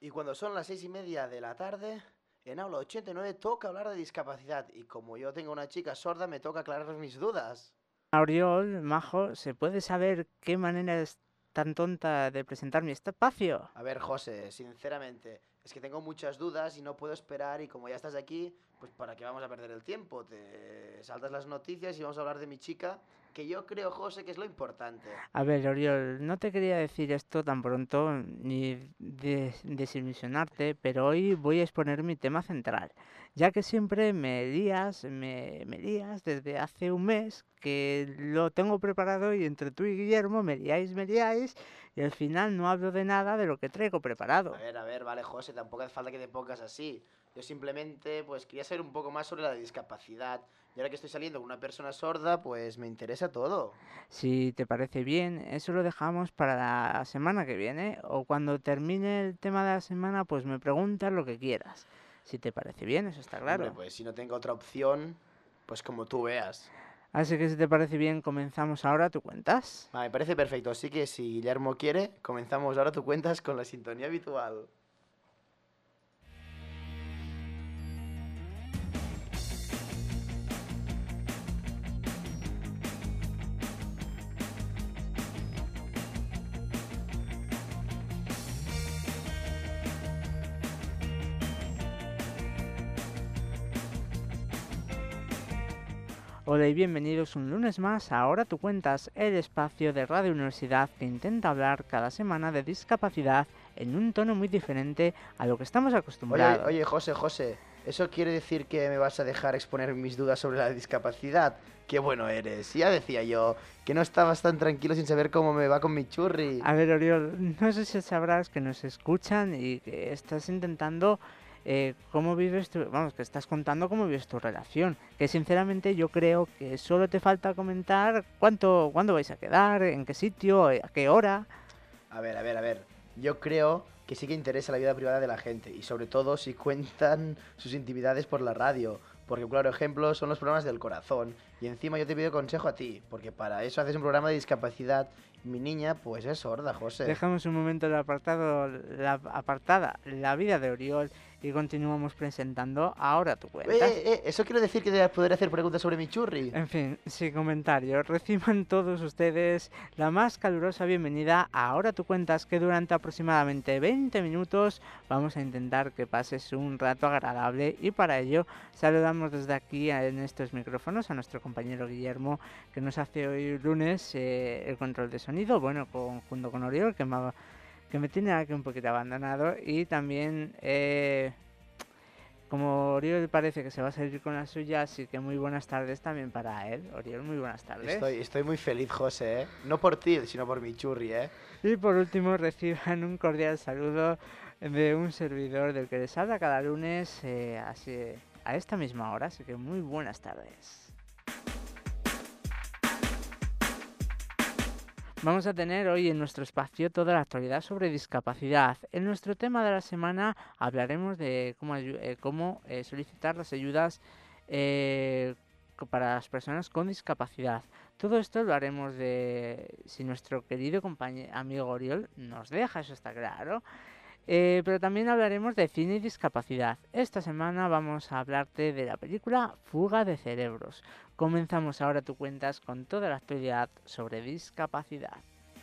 Y cuando son las 6:30 de la tarde, en aula 89 toca hablar de discapacidad. Y como yo tengo una chica sorda, me toca aclarar mis dudas. Oriol, Majo, ¿se puede saber qué manera es tan tonta de presentar mi espacio? A ver, José, sinceramente, es que tengo muchas dudas y no puedo esperar. Y como ya estás aquí, pues ¿para qué vamos a perder el tiempo? Te saltas las noticias y vamos a hablar de mi chica, que yo creo, José, que es lo importante. A ver, Oriol, no te quería decir esto tan pronto ni desilusionarte, pero hoy voy a exponer mi tema central, ya que siempre me lías desde hace un mes que lo tengo preparado y entre tú y Guillermo me liáis y al final no hablo de nada de lo que traigo preparado. A ver, vale, José, tampoco hace falta que te pongas así. Yo simplemente, pues, quería saber un poco más sobre la discapacidad. Y ahora que estoy saliendo con una persona sorda, pues me interesa todo. Si te parece bien, eso lo dejamos para la semana que viene o cuando termine el tema de la semana, pues me preguntas lo que quieras. Si te parece bien, eso está Hombre, claro. pues si no tengo otra opción, pues como tú veas. Así que si te parece bien, comenzamos ahora, ¿tú cuentas? Me parece perfecto. Así que si Guillermo quiere, comenzamos ahora tú cuentas con la sintonía habitual. Hola y bienvenidos un lunes más a Ahora tú cuentas, el espacio de Radio Universidad que intenta hablar cada semana de discapacidad en un tono muy diferente a lo que estamos acostumbrados. Oye, José, ¿eso quiere decir que me vas a dejar exponer mis dudas sobre la discapacidad? Qué bueno eres. Ya decía yo que no estabas tan tranquilo sin saber cómo me va con mi churri. A ver, Oriol, no sé si sabrás que nos escuchan y que estás intentando cómo vives tu, vamos, que estás contando cómo vives tu relación. Que sinceramente yo creo que solo te falta comentar cuándo vais a quedar, en qué sitio, a qué hora. A ver. Yo creo que sí que interesa la vida privada de la gente y sobre todo si cuentan sus intimidades por la radio. Porque un claro ejemplo son los problemas del corazón. Y encima yo te pido consejo a ti, porque para eso haces un programa de discapacidad. Y mi niña, pues es sorda, José. Dejamos un momento el apartado, la apartada, la vida de Oriol y continuamos presentando Ahora tú cuentas. ¿Eso quiere decir que debes poder hacer preguntas sobre mi churri? En fin, sin comentarios, reciban todos ustedes la más calurosa bienvenida a Ahora tú cuentas, que durante aproximadamente 20 minutos vamos a intentar que pases un rato agradable y para ello saludamos desde aquí en estos micrófonos a nuestro compañero Guillermo, que nos hace hoy lunes el control de sonido, bueno, junto con Oriol, que me tiene aquí un poquito abandonado, y también como Oriol parece que se va a salir con la suya, así que muy buenas tardes también para él. Oriol, muy buenas tardes. Estoy muy feliz, José, ¿eh? No por ti, sino por mi churri, ¿eh? Y por último reciban un cordial saludo de un servidor del que les habla cada lunes así, a esta misma hora, así que muy buenas tardes. Vamos a tener hoy en nuestro espacio toda la actualidad sobre discapacidad. En nuestro tema de la semana hablaremos de cómo solicitar las ayudas eh, para las personas con discapacidad. Todo esto lo haremos de si nuestro querido amigo Oriol nos deja, eso está claro. Pero también hablaremos de cine y discapacidad. Esta semana vamos a hablarte de la película Fuga de Cerebros. Comenzamos ahora tú cuentas con toda la actualidad sobre discapacidad.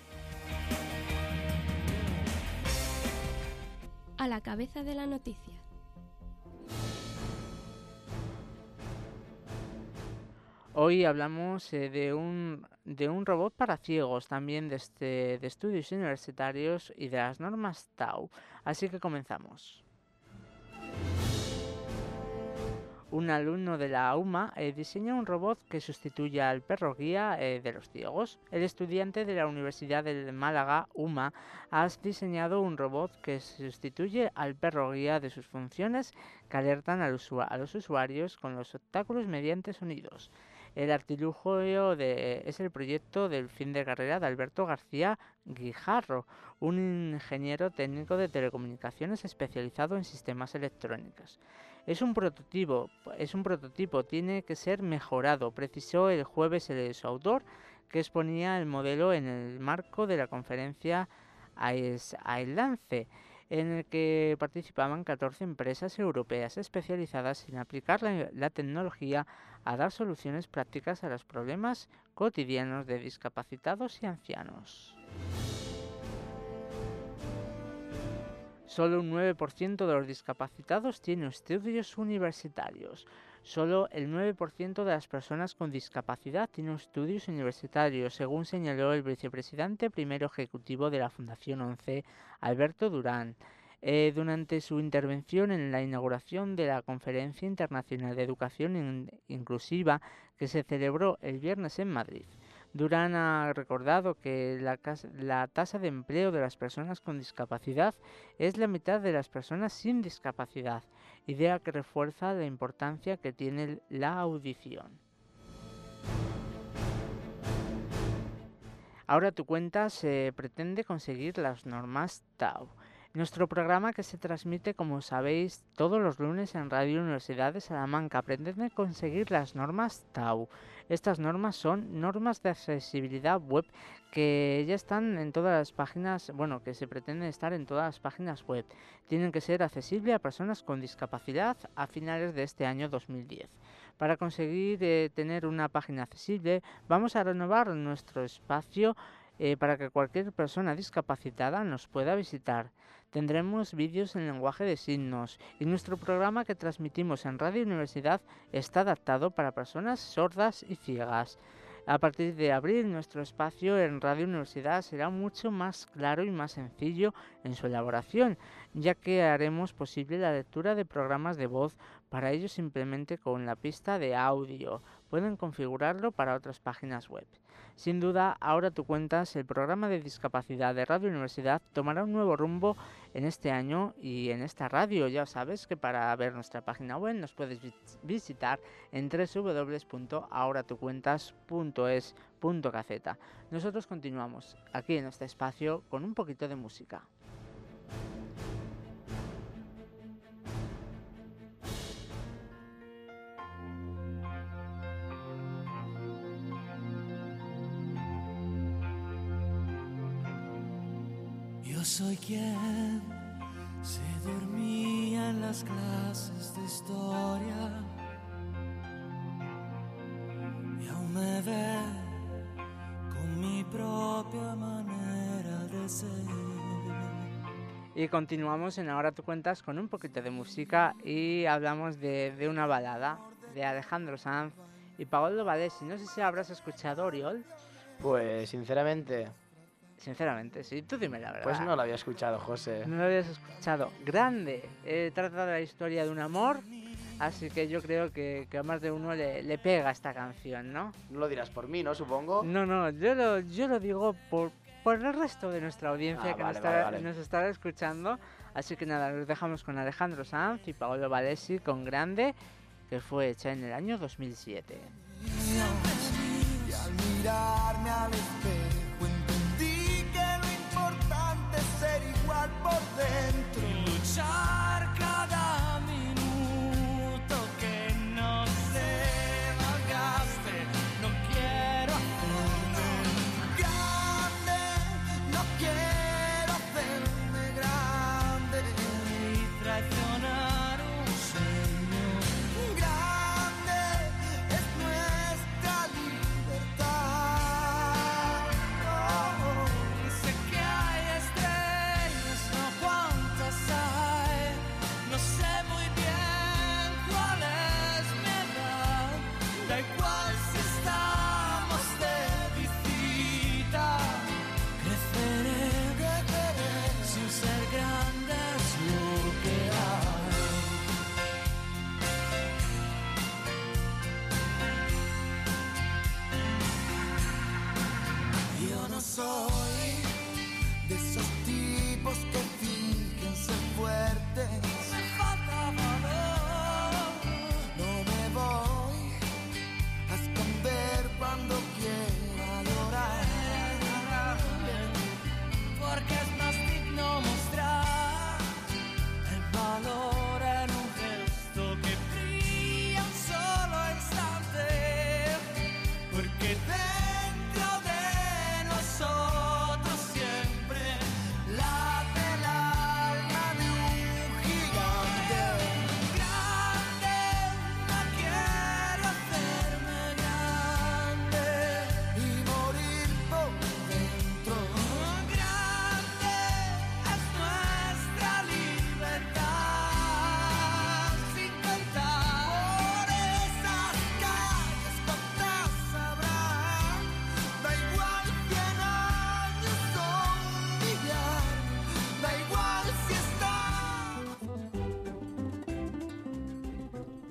A la cabeza de la noticia. Hoy hablamos de un robot para ciegos, también de estudios universitarios y de las normas TAU. Así que comenzamos. Un alumno de la UMA diseña un robot que sustituya al perro guía de los ciegos. El estudiante de la Universidad de Málaga, UMA, ha diseñado un robot que sustituye al perro guía de sus funciones, que alertan a los usuarios con los obstáculos mediante sonidos. El artilugio es el proyecto del fin de carrera de Alberto García Guijarro, un ingeniero técnico de telecomunicaciones especializado en sistemas electrónicos. Es un prototipo, tiene que ser mejorado, precisó el jueves su autor, que exponía el modelo en el marco de la conferencia AILANCE. en el que participaban 14 empresas europeas especializadas en aplicar la tecnología a dar soluciones prácticas a los problemas cotidianos de discapacitados y ancianos. Solo un 9% de los discapacitados tiene estudios universitarios. Solo el 9% de las personas con discapacidad tiene estudios universitarios, según señaló el vicepresidente primero ejecutivo de la Fundación 11, Alberto Durán, durante su intervención en la inauguración de la Conferencia Internacional de Educación Inclusiva que se celebró el viernes en Madrid. Durán ha recordado que la tasa de empleo de las personas con discapacidad es la mitad de las personas sin discapacidad, idea que refuerza la importancia que tiene la audición. Ahora tu cuenta se pretende conseguir las normas TAU. Nuestro programa, que se transmite, como sabéis, todos los lunes en Radio Universidad de Salamanca, pretende conseguir las normas TAU. Estas normas son normas de accesibilidad web que ya están en todas las páginas, que se pretende estar en todas las páginas web. Tienen que ser accesibles a personas con discapacidad a finales de este año 2010. Para conseguir tener una página accesible, vamos a renovar nuestro espacio para que cualquier persona discapacitada nos pueda visitar. Tendremos vídeos en lenguaje de signos y nuestro programa que transmitimos en Radio Universidad está adaptado para personas sordas y ciegas. A partir de abril, nuestro espacio en Radio Universidad será mucho más claro y más sencillo en su elaboración, ya que haremos posible la lectura de programas de voz, para ello simplemente con la pista de audio. Pueden configurarlo para otras páginas web. Sin duda, ahora tú cuentas, el programa de discapacidad de Radio Universidad tomará un nuevo rumbo en este año y en esta radio. Ya sabes que para ver nuestra página web nos puedes visitar en www.ahoratucuentas.es.kz. Nosotros continuamos aquí en este espacio con un poquito de música. Yo soy quien se dormía en las clases de historia y aún me ve con mi propia manera de ser. Y continuamos en Ahora tú cuentas con un poquito de música y hablamos de una balada de Alejandro Sanz y Paolo Valesi. No sé si habrás escuchado, Oriol. Pues sinceramente Sí, tú dime la verdad. Pues no lo había escuchado, José. No lo habías escuchado. Grande. Trata de la historia de un amor, así que yo creo que a más de uno le pega esta canción, ¿no? No lo dirás por mí, ¿no? Supongo. No, yo lo digo por el resto de nuestra audiencia que nos estará escuchando. Así que nada, nos dejamos con Alejandro Sanz y Paolo Valesi con Grande, que fue hecha en el año 2007. Y al mirarme al espejo entendí que lo importante es ser igual por dentro y luchar cada minuto que no se malgaste. No quiero hacerme grande, no quiero hacerme grande y traicionar un sueño. Grande es nuestra libertad.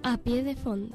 A pie de fondo.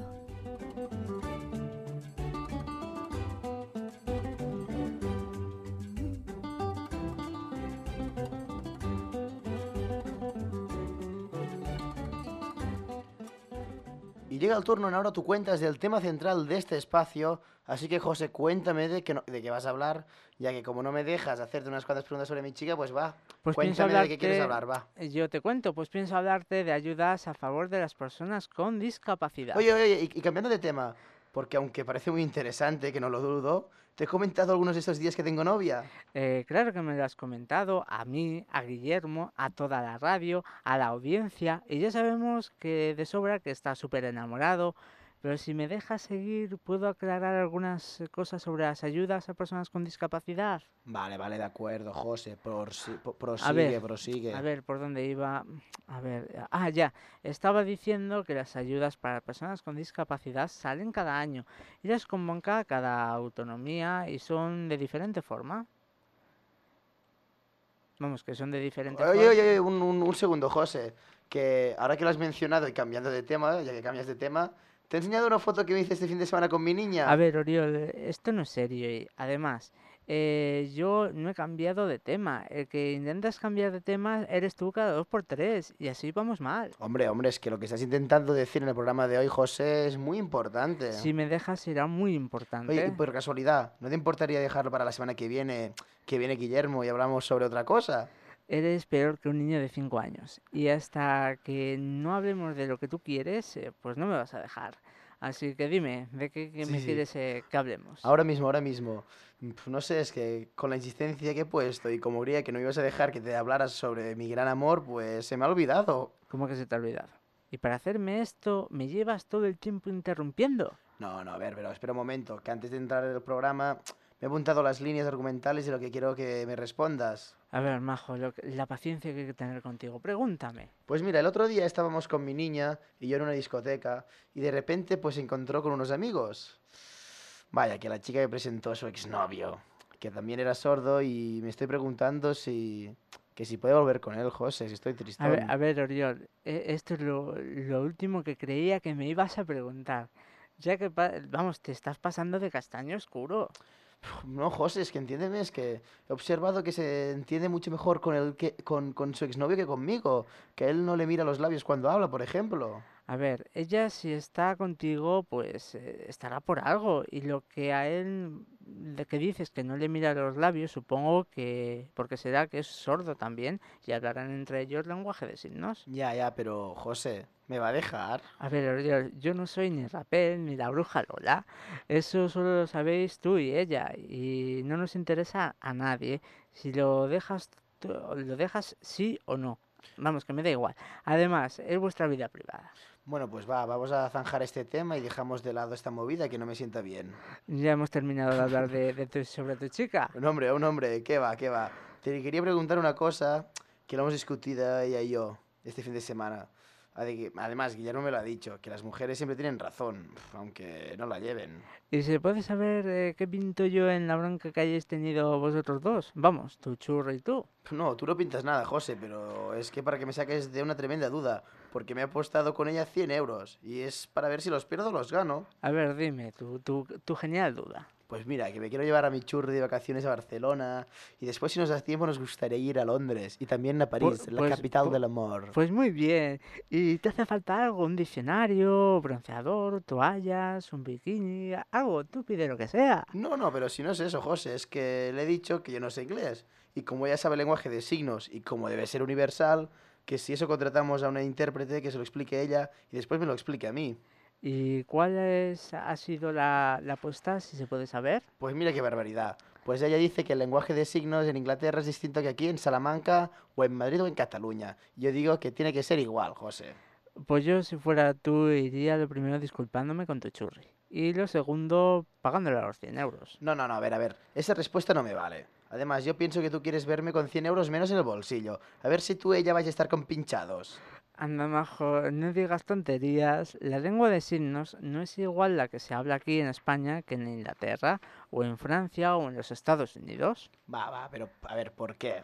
Y llega el turno en Ahora tú cuentas del tema central de este espacio, así que José, cuéntame de qué vas a hablar, ya que como no me dejas hacerte unas cuantas preguntas sobre mi chica, pues va, Pues pienso cuéntame de qué quieres hablar, va. yo te cuento, pues pienso hablarte de ayudas a favor de las personas con discapacidad. Oye, y cambiando de tema, porque aunque parece muy interesante, que no lo dudo, te he comentado algunos de estos días que tengo novia. Claro que me lo has comentado a mí, a Guillermo, a toda la radio, a la audiencia, y ya sabemos que de sobra que está súper enamorado, pero si me dejas seguir, ¿puedo aclarar algunas cosas sobre las ayudas a personas con discapacidad? Vale, de acuerdo, José, A ver, prosigue. a ver, ¿por dónde iba? A ver, ya, estaba diciendo que las ayudas para personas con discapacidad salen cada año y las convoca cada autonomía y son de diferente forma. Vamos, que son de diferente forma. Oye, un segundo, José, que ahora que lo has mencionado y cambiando de tema, ya que cambias de tema, te he enseñado una foto que me hice este fin de semana con mi niña. A ver, Oriol, esto no es serio y además, yo no he cambiado de tema. El que intentas cambiar de tema eres tú cada 2 por 3 y así vamos mal. Hombre, es que lo que estás intentando decir en el programa de hoy, José, es muy importante. Si me dejas será muy Oye, y importante. por casualidad, ¿no te importaría dejarlo para la semana que viene Guillermo y hablamos sobre otra cosa? Eres peor que un niño de 5 años y hasta que no hablemos de lo que tú quieres, pues no me vas a dejar. Así que dime, ¿de qué me Sí. quieres que hablemos? Ahora mismo. No sé, es que con la insistencia que he puesto y como creía que no ibas a dejar que te hablaras sobre mi gran amor, pues se me ha olvidado. ¿Cómo que se te ha olvidado? Y para hacerme esto, ¿me llevas todo el tiempo interrumpiendo? No, a ver, pero espera un momento, que antes de entrar en el programa me he apuntado las líneas argumentales de lo que quiero que me respondas. A ver, Majo, la paciencia que hay que tener contigo. Pregúntame. Pues mira, el otro día estábamos con mi niña y yo en una discoteca y de repente pues se encontró con unos amigos. Vaya, que la chica me presentó a su exnovio, que también era sordo y me estoy preguntando si puede volver con él, José, si estoy tristón. A ver, Oriol, esto es lo último que creía que me ibas a preguntar. Ya que, vamos, te estás pasando de castaño oscuro. No, José, es que entiéndeme, es que he observado que se entiende mucho mejor con su exnovio que conmigo, que él no le mira los labios cuando habla, por ejemplo. A ver, ella si está contigo, pues estará por algo. Y lo que a él, de que dices que no le mira los labios, supongo que, porque será que es sordo también y hablarán entre ellos lenguaje de signos. Ya, pero José, ¿me va a dejar? A ver, yo no soy ni Rapel ni la bruja Lola. Eso solo lo sabéis tú y ella. Y no nos interesa a nadie si lo dejas sí o no. Vamos, que me da igual. Además, es vuestra vida privada. Bueno, pues vamos a zanjar este tema y dejamos de lado esta movida que no me sienta bien. Ya hemos terminado de hablar sobre tu chica. Un hombre, ¿qué va? Te quería preguntar una cosa que lo hemos discutido ella y yo este fin de semana. Además, Guillermo me lo ha dicho, que las mujeres siempre tienen razón, aunque no la lleven. ¿Y se puede saber qué pinto yo en la bronca que hayáis tenido vosotros dos? Vamos, tu churro y tú. No, tú no pintas nada, José, pero es que para que me saques de una tremenda duda, porque me he apostado con ella 100 euros y es para ver si los pierdo o los gano. A ver, dime, tu genial duda. Pues mira, que me quiero llevar a mi churri de vacaciones a Barcelona y después si nos da tiempo nos gustaría ir a Londres y también a París, la capital del amor. Pues muy bien. ¿Y te hace falta algo? ¿Un diccionario, bronceador, toallas, un bikini? Algo, tú pide lo que sea. No, pero si no es eso, José, es que le he dicho que yo no sé inglés y como ella sabe el lenguaje de signos y como debe ser universal, que si eso contratamos a una intérprete que se lo explique ella y después me lo explique a mí. ¿Y cuál ha sido la apuesta, si se puede saber? Pues mira qué barbaridad. Pues ella dice que el lenguaje de signos en Inglaterra es distinto que aquí en Salamanca o en Madrid o en Cataluña. Yo digo que tiene que ser igual, José. Pues yo, si fuera tú, iría lo primero disculpándome con tu churri. Y lo segundo, pagándole a los 100 euros. No, a ver. Esa respuesta no me vale. Además, yo pienso que tú quieres verme con 100 euros menos en el bolsillo. A ver si tú y ella vais a estar compinchados. Anda, Majo, no digas tonterías. La lengua de signos no es igual la que se habla aquí en España que en Inglaterra, o en Francia, o en los Estados Unidos. Pero a ver, ¿por qué?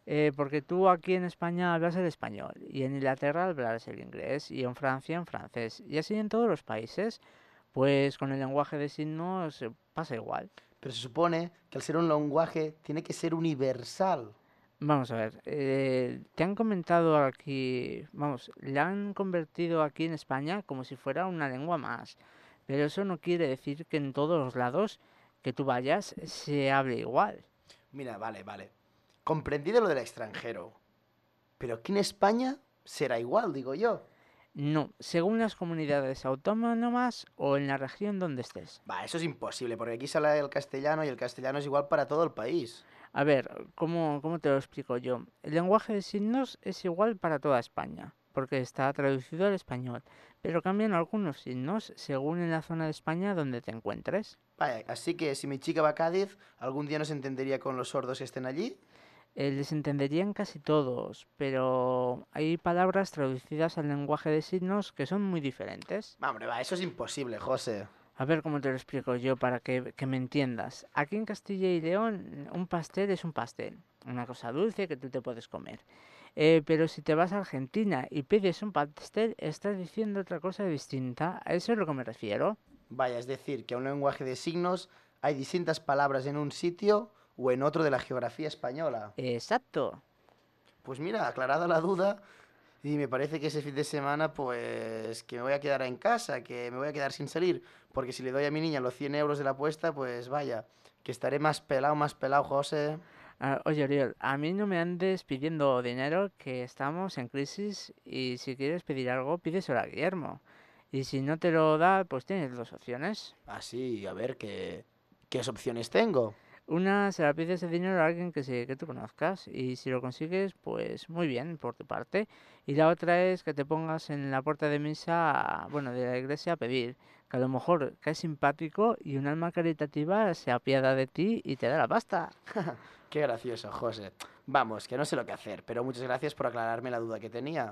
Porque tú aquí en España hablas el español, y en Inglaterra hablas el inglés, y en Francia en francés, y así en todos los países. Pues con el lenguaje de signos pasa igual. Pero se supone que al ser un lenguaje tiene que ser universal. Vamos a ver, te han comentado aquí, vamos, la han convertido aquí en España como si fuera una lengua más, pero eso no quiere decir que en todos los lados que tú vayas se hable igual. Mira, vale. Comprendido lo del extranjero. Pero aquí en España será igual, digo yo. No, según las comunidades autónomas o en la región donde estés. Va, eso es imposible, porque aquí se habla el castellano y el castellano es igual para todo el país. A ver, ¿cómo te lo explico yo? El lenguaje de signos es igual para toda España, porque está traducido al español, pero cambian algunos signos según en la zona de España donde te encuentres. Vaya, así que si mi chica va a Cádiz, ¿algún día no se entendería con los sordos que estén allí? Les entenderían casi todos, pero hay palabras traducidas al lenguaje de signos que son muy diferentes. Va, hombre, va, eso es imposible, José. A ver cómo te lo explico yo para que me entiendas. Aquí en Castilla y León, un pastel es un pastel, una cosa dulce que tú te puedes comer. Pero si te vas a Argentina y pides un pastel, estás diciendo otra cosa distinta. A eso es a lo que me refiero. Vaya, es decir, que a un lenguaje de signos hay distintas palabras en un sitio o en otro de la geografía española. Exacto. Pues mira, aclarada la duda, y me parece que ese fin de semana, pues, que me voy a quedar en casa, que me voy a quedar sin salir, porque si le doy a mi niña los 100 euros de la apuesta, pues vaya, que estaré más pelado, José. Oye, Oriol, a mí no me andes pidiendo dinero, que estamos en crisis y si quieres pedir algo, pídeselo a Guillermo. Y si no te lo da, pues tienes dos opciones. Así, a ver, ¿qué opciones tengo? Una, se la pides ese dinero a alguien que tú conozcas y si lo consigues, pues muy bien por tu parte. Y la otra es que te pongas en la puerta de misa, bueno, de la iglesia a pedir, que a lo mejor caes simpático y un alma caritativa se apiada de ti y te da la pasta. Qué gracioso, José. Vamos, que no sé lo que hacer, pero muchas gracias por aclararme la duda que tenía.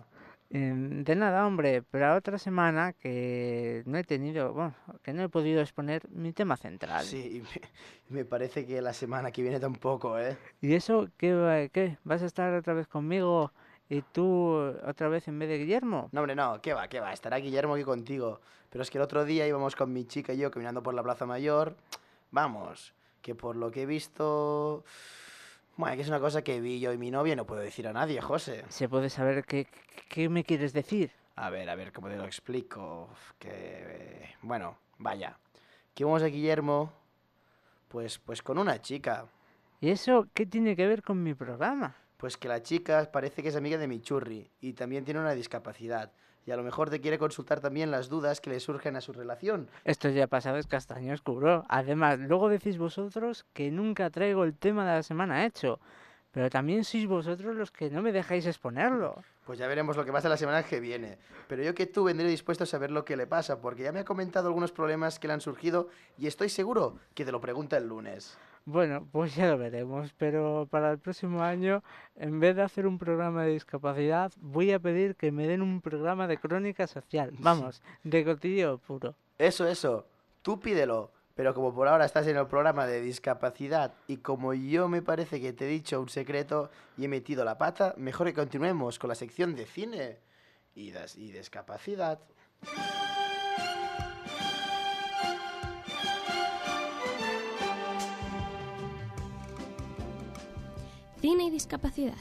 De nada, hombre, pero la otra semana que no he tenido, bueno, que no he podido exponer mi tema central. Sí, me parece que la semana que viene tampoco, ¿eh? ¿Y eso qué? ¿Vas a estar otra vez conmigo y tú otra vez en vez de Guillermo? No, hombre, no, qué va, estará Guillermo aquí contigo. Pero es que el otro día íbamos con mi chica y yo caminando por la Plaza Mayor. Vamos, que por lo que he visto... Bueno, que es una cosa que vi yo y mi novia y no puedo decir a nadie, José. ¿Se puede saber qué me quieres decir? A ver, ¿cómo te lo explico? Bueno, vaya. Que vamos a Guillermo, pues con una chica. ¿Y eso qué tiene que ver con mi programa? Pues que la chica parece que es amiga de mi churri y también tiene una discapacidad. Y a lo mejor te quiere consultar también las dudas que le surgen a su relación. Esto ya pasado es castaño oscuro. Además, luego decís vosotros que nunca traigo el tema de la semana hecho. Pero también sois vosotros los que no me dejáis exponerlo. Pues ya veremos lo que pasa la semana que viene. Pero yo que tú vendré dispuesto a saber lo que le pasa, porque ya me ha comentado algunos problemas que le han surgido y estoy seguro que te lo pregunta el lunes. Bueno, pues ya lo veremos, pero para el próximo año, en vez de hacer un programa de discapacidad, voy a pedir que me den un programa de crónica social. Vamos, de cotillo puro. Eso, tú pídelo. Pero como por ahora estás en el programa de discapacidad y como yo me parece que te he dicho un secreto y he metido la pata, mejor que continuemos con la sección de cine y discapacidad. Cine y discapacidad.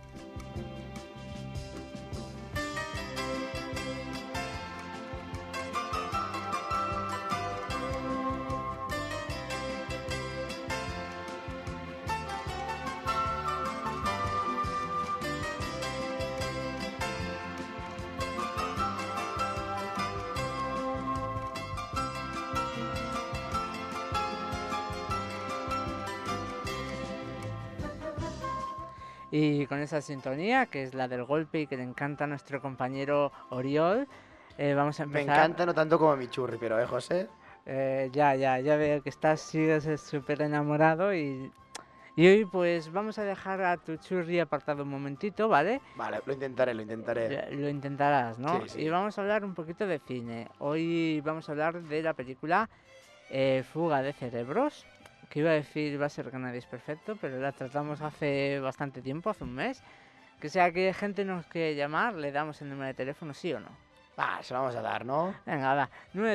Y con esa sintonía, que es la del golpe y que le encanta a nuestro compañero Oriol, vamos a Me empezar. encanta no tanto como a mi churri, pero José. Ya veo que sigues súper enamorado y hoy pues vamos a dejar a tu churri apartado un momentito, ¿vale? Vale, lo intentaré. Lo intentarás, ¿no? Sí. Y vamos a hablar un poquito de cine. Hoy vamos a hablar de la película Fuga de Cerebros. que iba a decir va a ser que nadie es perfecto, pero la tratamos hace bastante tiempo, hace un mes. Que sea que gente nos quiere llamar, le damos el número de teléfono, ¿sí o no? Se lo vamos a dar, ¿no? Venga, va.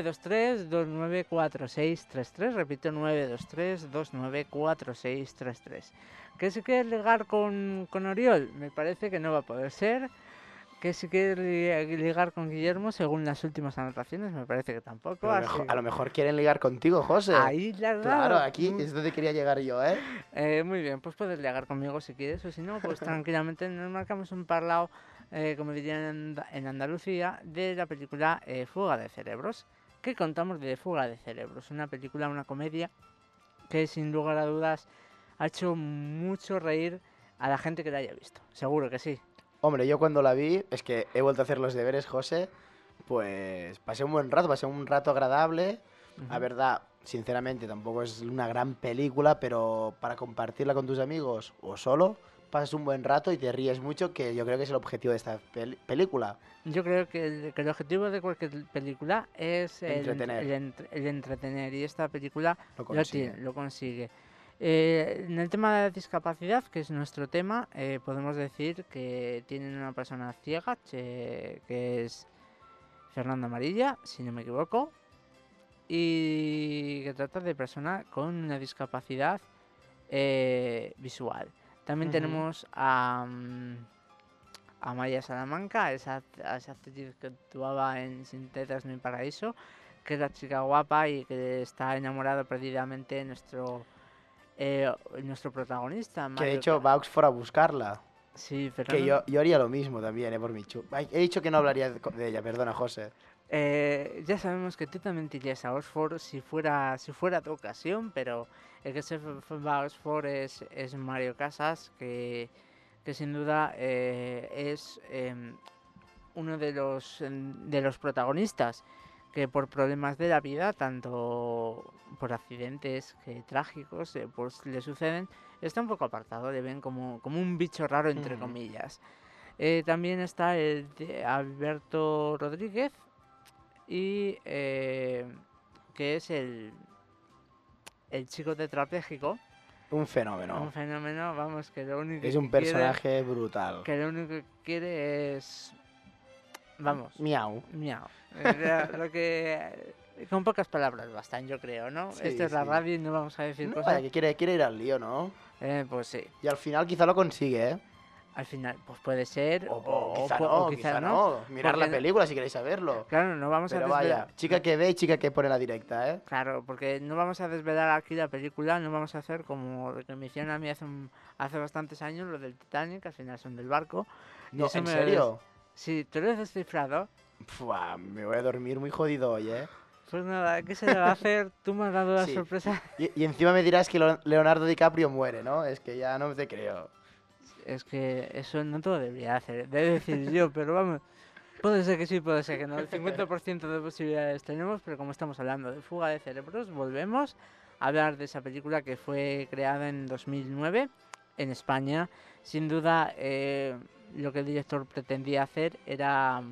923-294633. Repito, 923-294633. ¿Que si quieres ligar con Oriol? Me parece que no va a poder ser. Que si quieres ligar con Guillermo, según las últimas anotaciones, me parece que tampoco. Pero a lo mejor quieren ligar contigo, José. Ahí la has Claro, dado. aquí es donde quería llegar yo, ¿eh? Muy bien, pues puedes ligar conmigo si quieres, o si no, pues tranquilamente nos marcamos un parlao, como dirían en Andalucía, de la película Fuga de Cerebros. ¿Qué contamos de Fuga de Cerebros? Una película, una comedia que sin lugar a dudas ha hecho mucho reír a la gente que la haya visto. Seguro que sí. Hombre, yo cuando la vi, es que he vuelto a hacer los deberes, José, pues pasé un buen rato, pasé un rato agradable. La verdad, sinceramente, tampoco es una gran película, pero para compartirla con tus amigos o solo, pasas un buen rato y te ríes mucho, que yo creo que es el objetivo de esta película. Yo creo que el objetivo de cualquier película es Entretener. el entretener, y esta película lo consigue. En el tema de la discapacidad, que es nuestro tema, podemos decir que tienen una persona ciega, que es Fernando Amarilla, si no me equivoco, y que trata de persona con una discapacidad visual. También tenemos a Maya Salamanca, esa actriz que actuaba en Sin tetas ni paraíso, que es la chica guapa y que está enamorado perdidamente de nuestro protagonista. Que de hecho va a Oxford a buscarla. Sí, pero que yo haría lo mismo también, por mi chu. He dicho que no hablaría de ella, perdona, José. Ya sabemos que tú también te irías a Oxford si fuera tu ocasión, pero el que se va a Oxford es Mario Casas, que sin duda es uno de los protagonistas que por problemas de la vida, tanto por accidentes trágicos, pues le suceden, está un poco apartado, le ven como un bicho raro, entre comillas. También está el de Alberto Rodríguez, y que es el chico tetrapléjico. Un fenómeno. Un fenómeno, vamos, que lo único es un personaje brutal. Que lo único que quiere es... Vamos. Miau. Lo que... Con pocas palabras bastan, yo creo, ¿no? Sí, Esta es la radio y no vamos a decir cosas. Vaya, que quiere ir al lío, ¿no? Pues sí. Y al final quizá lo consigue, ¿eh? Al final, pues puede ser. O quizá no. Mirar la película si queréis saberlo. Claro, no vamos Pero a vaya, chica que ve y chica que pone la directa, ¿eh? Claro, porque no vamos a desvelar aquí la película, no vamos a hacer como lo que me hicieron a mí hace bastantes años, lo del Titanic, al final son del barco. No, ¿en serio? Sí, ¿tú lo has descifrado? Me voy a dormir muy jodido hoy, ¿eh? Pues nada, ¿qué se le va a hacer? Tú me has dado la sorpresa. Y encima me dirás que Leonardo DiCaprio muere, ¿no? Es que ya no te creo. Es que eso no te lo debería hacer, debe decir yo, pero vamos, puede ser que sí, puede ser que no, el 50% de posibilidades tenemos, pero como estamos hablando de Fuga de Cerebros, volvemos a hablar de esa película que fue creada en 2009 en España. Sin duda, lo que el director pretendía hacer era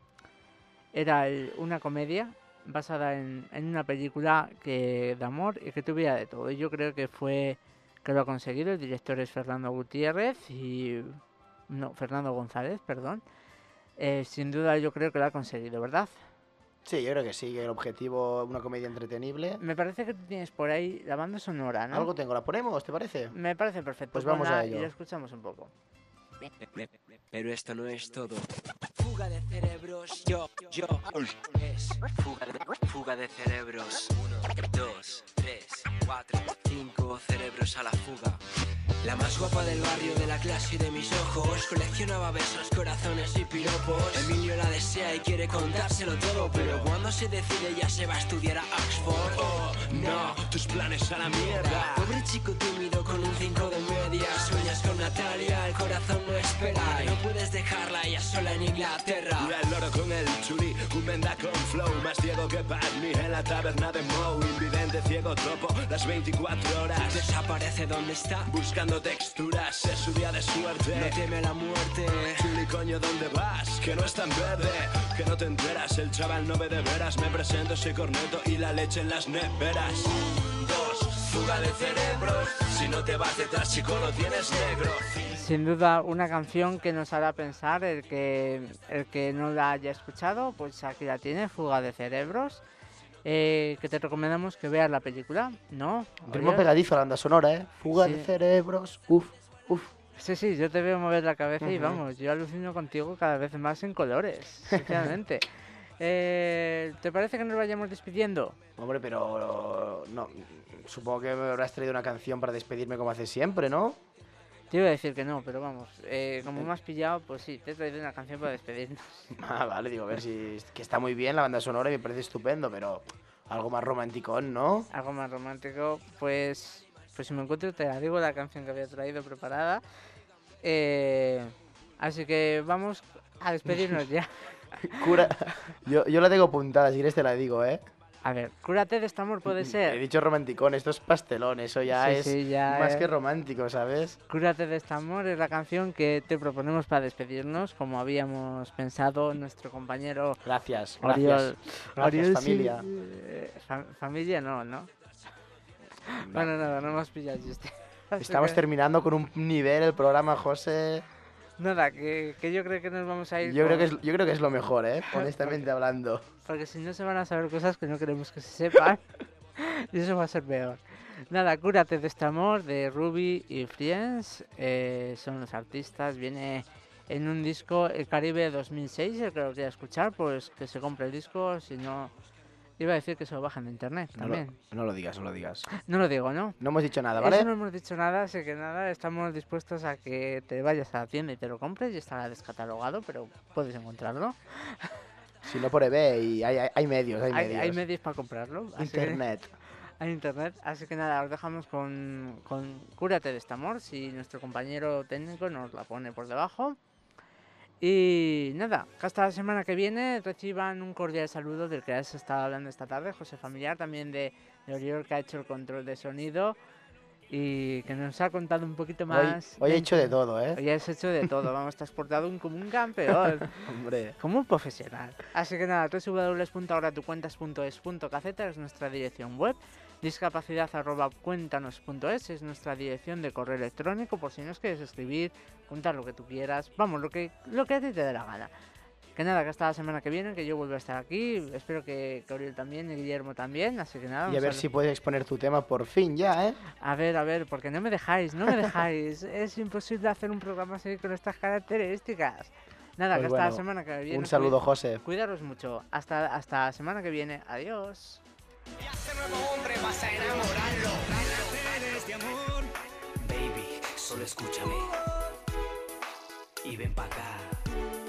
una comedia basada en una película de amor y que tuviera de todo, y yo creo que lo ha conseguido. El director es Fernando González, perdón. Sin duda yo creo que lo ha conseguido, ¿verdad? Sí, yo creo que sí, que el objetivo es una comedia entretenible. Me parece que tú tienes por ahí la banda sonora, ¿no? Algo tengo, ¿la ponemos? ¿Te parece? Me parece perfecto. Pues vamos a ello. Y lo escuchamos un poco. Pero esto no es todo. Fuga de cerebros, yo es fuga de cerebros. 1, 2, 3, 4, 5 cerebros a la fuga. La más guapa del barrio, de la clase y de mis ojos, coleccionaba besos, corazones y piropos. Emilio la desea y quiere contárselo todo, pero cuando se decide ya se va a estudiar a Oxford. Oh, no, tus planes a la mierda. Pobre chico tímido con un 5 de media. Sueñas con Natalia, el corazón no espera. No puedes dejarla ella sola en Inglaterra. El loro con el churi, un venda con flow. Más ciego que Barney en la taberna de Moe. Invidente, ciego, topo, las 24 horas. Desaparece, ¿dónde está? Buscando texturas, es su día de suerte. No teme la muerte. Chuli, coño, ¿dónde vas? Que no es tan verde, que no te enteras. El chaval no ve de veras. Me presento, soy corneto y la leche en las neveras. 2, fuga de cerebros. Si no te vas detrás, chico, lo tienes negro. Sin duda una canción que nos hará pensar, el que no la haya escuchado, pues aquí la tiene, Fuga de Cerebros, que te recomendamos que veas la película, ¿no? Ritmo Oriol? pegadizo la banda sonora, ¿eh? Fuga Sí. de cerebros, uf. Sí, yo te veo mover la cabeza y Ujú. vamos, yo alucino contigo cada vez más en colores, sinceramente. ¿Te parece que nos vayamos despidiendo? Hombre, pero no, supongo que me habrás traído una canción para despedirme como haces siempre, ¿no? Te iba a decir que no, pero vamos, como me has pillado, pues sí, te he traído una canción para despedirnos. Ah, vale, digo, a ver si... Que está muy bien la banda sonora y me parece estupendo, pero algo más romanticón, ¿no? Algo más romántico, pues si me encuentro te la digo la canción que había traído preparada. Así que vamos a despedirnos ya. Cura... Yo la tengo apuntada, si quieres te la digo, ¿eh? A ver, cúrate de este amor puede He ser. dicho romanticón, esto es pastelón, eso ya Sí, es sí, ya más es. que romántico, ¿sabes? Cúrate de este amor es la canción que te proponemos para despedirnos, como habíamos pensado nuestro compañero Gracias, Oriol. gracias. Gracias, Oriol, familia. Sí, familia no. Bueno, nada, no hemos pillado el chiste. Así Estamos que, terminando con un nivel el programa, José. Nada, que yo creo que nos vamos a ir Yo creo con- que es lo mejor, ¿eh? Honestamente hablando. Porque si no se van a saber cosas que no queremos que se sepan. Y eso va a ser peor. Nada, Cúrate de este amor de Ruby y Friends. Son los artistas. Viene en un disco El Caribe 2006. El que lo quiera escuchar, pues que se compre el disco. Si no, iba a decir que se lo bajen de internet también. No lo digas, no lo digas. No lo digo, ¿no? No hemos dicho nada, Eso ¿vale? no hemos dicho nada, así que nada, estamos dispuestos a que te vayas a la tienda y te lo compres. Y estará descatalogado, pero puedes encontrarlo. Si no por eBay, hay medios, hay medios. Hay medios para comprarlo. así que- Internet. a internet, así que nada, os dejamos con Cúrate de este amor, si nuestro compañero técnico nos la pone por debajo. Y nada, que hasta la semana que viene reciban un cordial saludo del que has estado hablando esta tarde, José Familiar, también de Oriol, que ha hecho el control de sonido y que nos ha contado un poquito más. Hoy he hecho de todo, ¿eh? Hoy has hecho de todo, vamos, te has portado como un campeón. Hombre. Como un profesional. Así que nada, www.ahoratucuentas.es.kz es nuestra dirección web. Discapacidad@cuéntanos.es es nuestra dirección de correo electrónico por si nos quieres escribir, contar lo que tú quieras. Vamos, lo que a ti te dé la gana. Que nada, que hasta la semana que viene, que yo vuelvo a estar aquí. Espero que Oriol también y Guillermo también. Así que nada, Y a un ver saludo. si puedes exponer tu tema por fin ya, ¿eh? A ver, porque no me dejáis. Es imposible hacer un programa así con estas características. Nada, Pues que hasta la bueno, semana que viene. Un saludo, José. Cuidaros mucho. Hasta la semana que viene. Adiós. Y a ese nuevo hombre vas a enamorarlo. Eres de amor, baby, solo escúchame. Y ven pa' acá.